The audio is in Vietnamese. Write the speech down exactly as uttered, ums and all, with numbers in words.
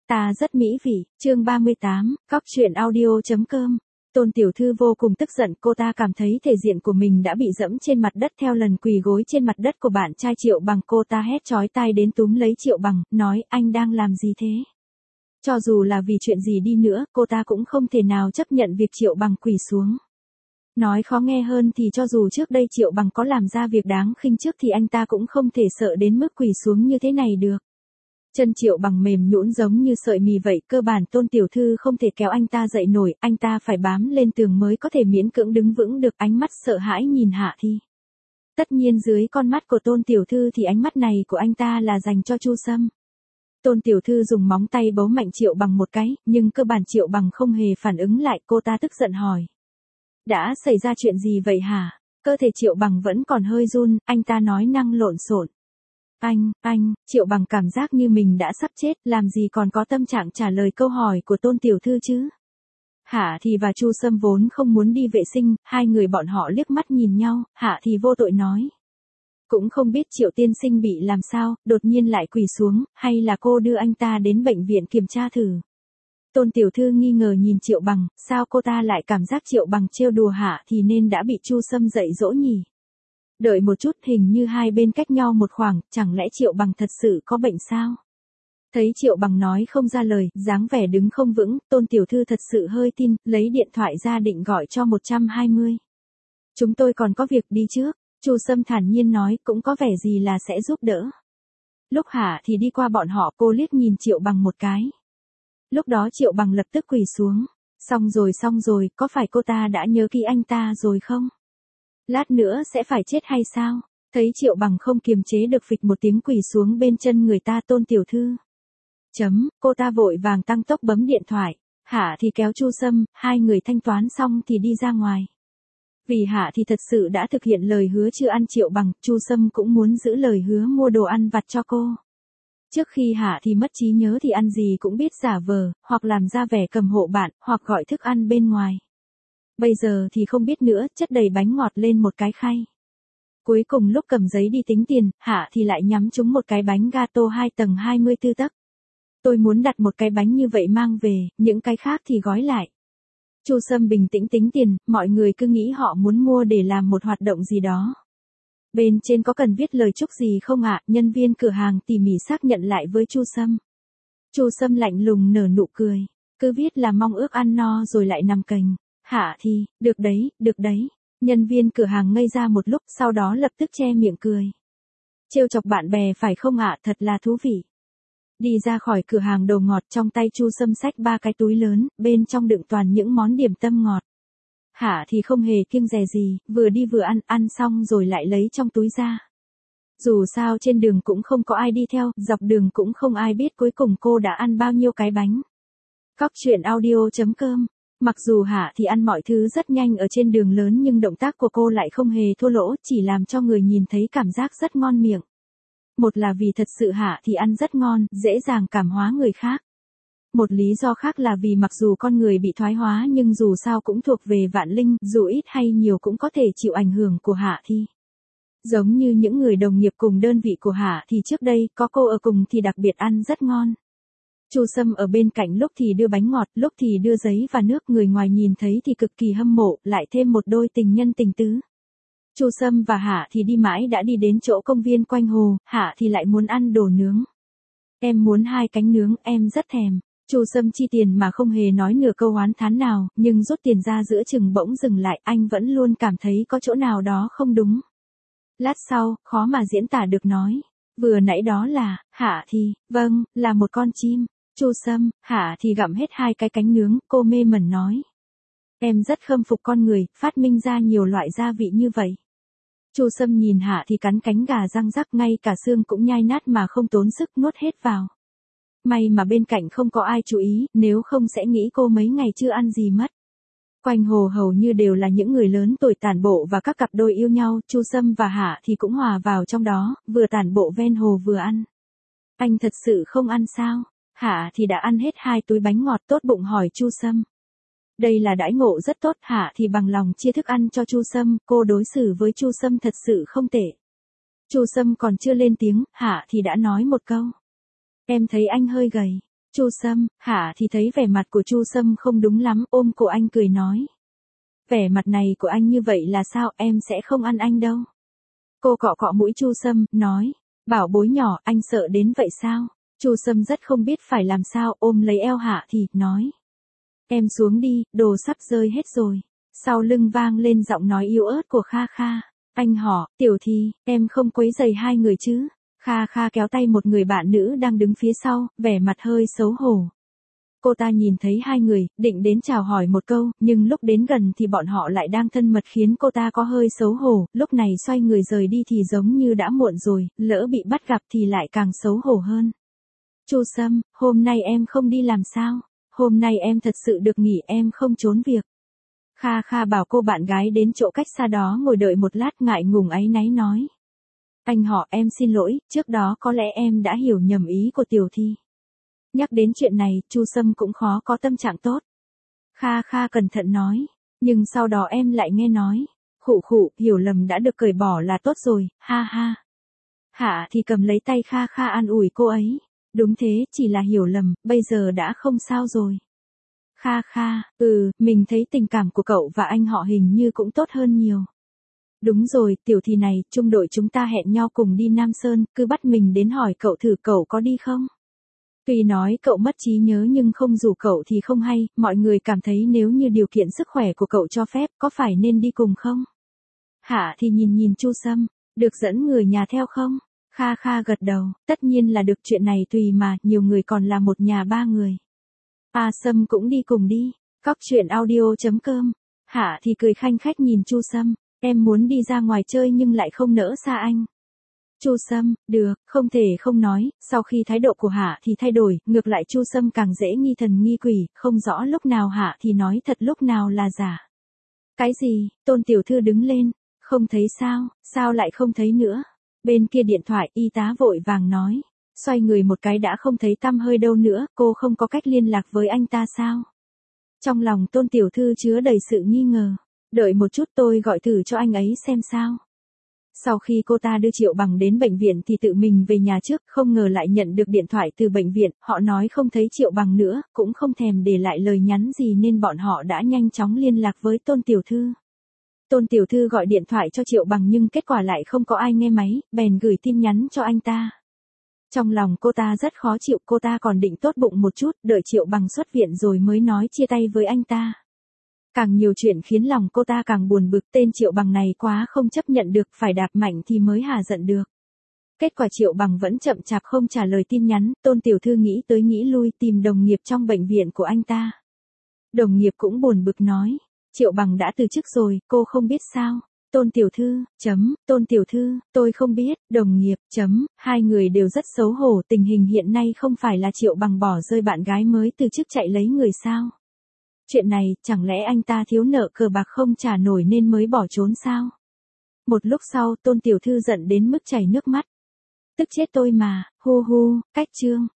Ta rất mỹ vị, chương ba mươi tám, cóc truyện audio.com. Tôn tiểu thư vô cùng tức giận, cô ta cảm thấy thể diện của mình đã bị dẫm trên mặt đất theo lần quỳ gối trên mặt đất của bạn trai Triệu Bằng. Cô ta hét chói tai đến túm lấy Triệu Bằng, nói anh đang làm gì thế? Cho dù là vì chuyện gì đi nữa, cô ta cũng không thể nào chấp nhận việc Triệu Bằng quỳ xuống. Nói khó nghe hơn thì cho dù trước đây Triệu Bằng có làm ra việc đáng khinh trước thì anh ta cũng không thể sợ đến mức quỳ xuống như thế này được. Chân Triệu Bằng mềm nhũn giống như sợi mì vậy, cơ bản Tôn tiểu thư không thể kéo anh ta dậy nổi, anh ta phải bám lên tường mới có thể miễn cưỡng đứng vững được. Ánh mắt sợ hãi nhìn Hạ Thi. Tất nhiên dưới con mắt của Tôn tiểu thư thì ánh mắt này của anh ta là dành cho Chu Sâm. Tôn tiểu thư dùng móng tay bấu mạnh Triệu Bằng một cái, nhưng cơ bản Triệu Bằng không hề phản ứng lại. Cô ta tức giận hỏi: đã xảy ra chuyện gì vậy hả? Cơ thể Triệu Bằng vẫn còn hơi run, anh ta nói năng lộn xộn: Anh, anh, Triệu Bằng cảm giác như mình đã sắp chết, làm gì còn có tâm trạng trả lời câu hỏi của Tôn tiểu thư chứ. Hạ Thì và Chu Sâm vốn không muốn đi vệ sinh, hai người bọn họ liếc mắt nhìn nhau. Hạ Thì vô tội nói: cũng không biết Triệu tiên sinh bị làm sao, đột nhiên lại quỳ xuống, hay là cô đưa anh ta đến bệnh viện kiểm tra thử. Tôn tiểu thư nghi ngờ nhìn Triệu Bằng, sao cô ta lại cảm giác Triệu Bằng trêu đùa Hạ Thì nên đã bị Chu Sâm dạy dỗ nhỉ? Đợi một chút, hình như hai bên cách nhau một khoảng, chẳng lẽ Triệu Bằng thật sự có bệnh sao? Thấy Triệu Bằng nói không ra lời, dáng vẻ đứng không vững, Tôn tiểu thư thật sự hơi tin, lấy điện thoại ra định gọi cho một trăm hai mươi. Chúng tôi còn có việc đi trước, Chu Sâm thản nhiên nói, cũng có vẻ gì là sẽ giúp đỡ. Lúc Hạ Thì đi qua bọn họ, cô liếc nhìn Triệu Bằng một cái. Lúc đó Triệu Bằng lập tức quỳ xuống. Xong rồi xong rồi, có phải cô ta đã nhớ kỹ anh ta rồi không? Lát nữa sẽ phải chết hay sao? Thấy Triệu Bằng không kiềm chế được phịch một tiếng quỳ xuống bên chân người ta. Tôn tiểu thư. Chấm, cô ta vội vàng tăng tốc bấm điện thoại. Hạ Thì kéo Chu Sâm, hai người thanh toán xong thì đi ra ngoài. Vì Hạ Thì thật sự đã thực hiện lời hứa chưa ăn Triệu Bằng, Chu Sâm cũng muốn giữ lời hứa mua đồ ăn vặt cho cô. Trước khi Hạ Thì mất trí nhớ thì ăn gì cũng biết giả vờ, hoặc làm ra vẻ cầm hộ bạn, hoặc gọi thức ăn bên ngoài. Bây giờ thì không biết nữa, chất đầy bánh ngọt lên một cái khay. Cuối cùng lúc cầm giấy đi tính tiền, Hạ Thì lại nhắm trúng một cái bánh gato hai tầng hai mươi tư tấc. Tôi muốn đặt một cái bánh như vậy mang về, những cái khác thì gói lại. Chu Sâm bình tĩnh tính tiền, mọi người cứ nghĩ họ muốn mua để làm một hoạt động gì đó. Bên trên có cần viết lời chúc gì không ạ? Nhân viên cửa hàng tỉ mỉ xác nhận lại với Chu Sâm. Chu Sâm lạnh lùng nở nụ cười, cứ viết là mong ước ăn no rồi lại nằm cành. Hạ Thì, được đấy, được đấy. Nhân viên cửa hàng ngây ra một lúc, sau đó lập tức che miệng cười. Trêu chọc bạn bè phải không ạ? Thật là thú vị. Đi ra khỏi cửa hàng đồ ngọt, trong tay Chu Sâm xách ba cái túi lớn, bên trong đựng toàn những món điểm tâm ngọt. Hạ Thì không hề kiêng dè gì, vừa đi vừa ăn, ăn xong rồi lại lấy trong túi ra. Dù sao trên đường cũng không có ai đi theo, dọc đường cũng không ai biết cuối cùng cô đã ăn bao nhiêu cái bánh. Cóc truyện audio.com. Mặc dù Hạ Thì ăn mọi thứ rất nhanh ở trên đường lớn nhưng động tác của cô lại không hề thua lỗ, chỉ làm cho người nhìn thấy cảm giác rất ngon miệng. Một là vì thật sự Hạ Thì ăn rất ngon, dễ dàng cảm hóa người khác. Một lý do khác là vì mặc dù con người bị thoái hóa nhưng dù sao cũng thuộc về vạn linh, dù ít hay nhiều cũng có thể chịu ảnh hưởng của Hạ Thì. Giống như những người đồng nghiệp cùng đơn vị của Hạ Thì trước đây, có cô ở cùng thì đặc biệt ăn rất ngon. Chu Sâm ở bên cạnh lúc thì đưa bánh ngọt, lúc thì đưa giấy và nước, người ngoài nhìn thấy thì cực kỳ hâm mộ, lại thêm một đôi tình nhân tình tứ. Chu Sâm và Hạ Thì đi mãi đã đi đến chỗ công viên quanh hồ, Hạ Thì lại muốn ăn đồ nướng. Em muốn hai cánh nướng, em rất thèm. Chu Sâm chi tiền mà không hề nói nửa câu oán thán nào, nhưng rút tiền ra giữa chừng bỗng dừng lại, anh vẫn luôn cảm thấy có chỗ nào đó không đúng. Lát sau, khó mà diễn tả được nói. Vừa nãy đó là, Hạ Thì, vâng, là một con chim. Chu Sâm, Hạ Thì gặm hết hai cái cánh nướng, cô mê mẩn nói. Em rất khâm phục con người, phát minh ra nhiều loại gia vị như vậy. Chu Sâm nhìn Hạ Thì cắn cánh gà răng rắc, ngay cả xương cũng nhai nát mà không tốn sức nuốt hết vào. May mà bên cạnh không có ai chú ý, nếu không sẽ nghĩ cô mấy ngày chưa ăn gì mất. Quanh hồ hầu như đều là những người lớn tuổi tản bộ và các cặp đôi yêu nhau, Chu Sâm và Hạ Thì cũng hòa vào trong đó, vừa tản bộ ven hồ vừa ăn. Anh thật sự không ăn sao? Hạ Thì đã ăn hết hai túi bánh ngọt, tốt bụng hỏi Chu Sâm. Đây là đãi ngộ rất tốt, Hạ Thì bằng lòng chia thức ăn cho Chu Sâm, cô đối xử với Chu Sâm thật sự không tệ. Chu Sâm còn chưa lên tiếng, Hạ Thì đã nói một câu. Em thấy anh hơi gầy. Chu Sâm, Hạ thì thấy vẻ mặt của Chu Sâm không đúng lắm, ôm cổ anh cười nói. Vẻ mặt này của anh như vậy là sao, em sẽ không ăn anh đâu. Cô cọ cọ mũi Chu Sâm, nói, bảo bối nhỏ, anh sợ đến vậy sao? Chu Sâm rất không biết phải làm sao, ôm lấy eo Hạ thì, nói. Em xuống đi, đồ sắp rơi hết rồi. Sau lưng vang lên giọng nói yếu ớt của Kha Kha. Anh họ, Tiểu Thi, em không quấy rầy hai người chứ? Kha Kha kéo tay một người bạn nữ đang đứng phía sau, vẻ mặt hơi xấu hổ. Cô ta nhìn thấy hai người, định đến chào hỏi một câu, nhưng lúc đến gần thì bọn họ lại đang thân mật khiến cô ta có hơi xấu hổ, lúc này xoay người rời đi thì giống như đã muộn rồi, lỡ bị bắt gặp thì lại càng xấu hổ hơn. Chu Sâm, hôm nay em không đi làm sao? Hôm nay em thật sự được nghỉ, em không trốn việc. Kha Kha bảo cô bạn gái đến chỗ cách xa đó ngồi đợi một lát, ngại ngùng áy náy nói. Anh họ, em xin lỗi, trước đó có lẽ em đã hiểu nhầm ý của Tiểu Thi. Nhắc đến chuyện này, Chu Sâm cũng khó có tâm trạng tốt. Kha Kha cẩn thận nói, nhưng sau đó em lại nghe nói, khụ khụ, hiểu lầm đã được cởi bỏ là tốt rồi, ha ha. Hạ thì cầm lấy tay Kha Kha an ủi cô ấy, đúng thế, chỉ là hiểu lầm, bây giờ đã không sao rồi. Kha Kha, ừ, mình thấy tình cảm của cậu và anh họ hình như cũng tốt hơn nhiều. Đúng rồi, Tiểu Thi này, trung đội chúng ta hẹn nhau cùng đi Nam Sơn, cứ bắt mình đến hỏi cậu thử cậu có đi không? Tuy nói cậu mất trí nhớ nhưng không rủ cậu thì không hay, mọi người cảm thấy nếu như điều kiện sức khỏe của cậu cho phép, có phải nên đi cùng không? Hạ thì nhìn nhìn Chu Sâm, được dẫn người nhà theo không? Kha Kha gật đầu, tất nhiên là được, chuyện này tùy mà, nhiều người còn là một nhà ba người. A Sâm cũng đi cùng đi. Cóc truyện audio chấm com. Hạ thì cười khanh khách nhìn Chu Sâm, em muốn đi ra ngoài chơi nhưng lại không nỡ xa anh. Chu Sâm, được, không thể không nói, sau khi thái độ của Hạ thì thay đổi, ngược lại Chu Sâm càng dễ nghi thần nghi quỷ, không rõ lúc nào Hạ thì nói thật lúc nào là giả. Cái gì? Tôn tiểu thư đứng lên, không thấy sao, sao lại không thấy nữa? Bên kia điện thoại, y tá vội vàng nói. Xoay người một cái đã không thấy tăm hơi đâu nữa, cô không có cách liên lạc với anh ta sao? Trong lòng Tôn tiểu thư chứa đầy sự nghi ngờ. Đợi một chút, tôi gọi thử cho anh ấy xem sao. Sau khi cô ta đưa Triệu Bằng đến bệnh viện thì tự mình về nhà trước, không ngờ lại nhận được điện thoại từ bệnh viện, họ nói không thấy Triệu Bằng nữa, cũng không thèm để lại lời nhắn gì nên bọn họ đã nhanh chóng liên lạc với Tôn tiểu thư. Tôn tiểu thư gọi điện thoại cho Triệu Bằng nhưng kết quả lại không có ai nghe máy, bèn gửi tin nhắn cho anh ta. Trong lòng cô ta rất khó chịu, cô ta còn định tốt bụng một chút, đợi Triệu Bằng xuất viện rồi mới nói chia tay với anh ta. Càng nhiều chuyện khiến lòng cô ta càng buồn bực, tên Triệu Bằng này quá không chấp nhận được, phải đạp mạnh thì mới hả giận được. Kết quả Triệu Bằng vẫn chậm chạp không trả lời tin nhắn, Tôn tiểu thư nghĩ tới nghĩ lui tìm đồng nghiệp trong bệnh viện của anh ta. Đồng nghiệp cũng buồn bực nói, Triệu Bằng đã từ chức rồi, cô không biết sao? Tôn tiểu thư, chấm, Tôn tiểu thư, tôi không biết, đồng nghiệp, chấm, hai người đều rất xấu hổ, tình hình hiện nay không phải là Triệu Bằng bỏ rơi bạn gái mới từ chức chạy lấy người sao? Chuyện này, chẳng lẽ anh ta thiếu nợ cờ bạc không trả nổi nên mới bỏ trốn sao? Một lúc sau, Tôn tiểu thư giận đến mức chảy nước mắt. Tức chết tôi mà, hu hu, cách chương.